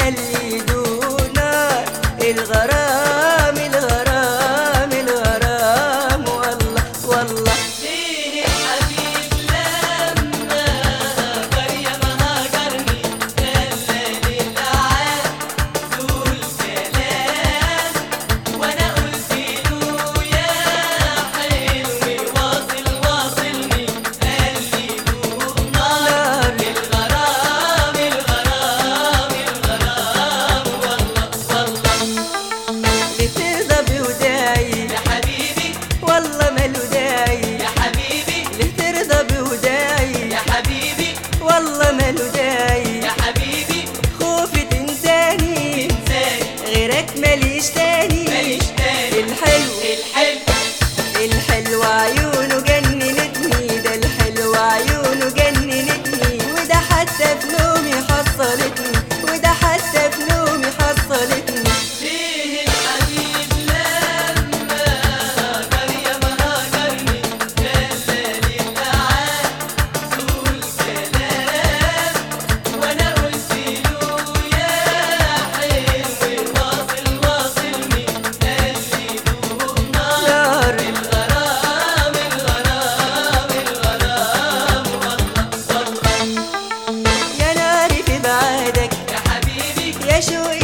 قال لي دوق نار الغرام الغرام الغرام والله والله. ليه الحبيب لما هاجر يا ما هاجرني خلاني الأعاد ذو الكلام وأنا قلت له يا حلوي واصل واصلني قال لي دوق نار الغرام الغرام الغرام والله والله. لترضى بوداعي يا حبيبي والله ماله داعي، يا حبيبي لترضى بوداعي يا حبيبي والله ماله داعي. يا حبيبي خوفي تنساني انساني غيرك ماليش تاني. ماليش تاني الحلو الحلو الحلو عيونه جننتني، ده الحلو عيونه جننتني، وده حتى في نومي حصلتني، وده حتى في نومي حصلتني. ليه الحبيب لما هاجر يا ما هاجرني خلاني الأعاد ذو الكلام وأنا قلت له يا حلوي واصل واصلني قال لي دوق نار نار الغرام الغرام الغرام والله والله. يا ناري في بعادك يا حبيبي يا شوقي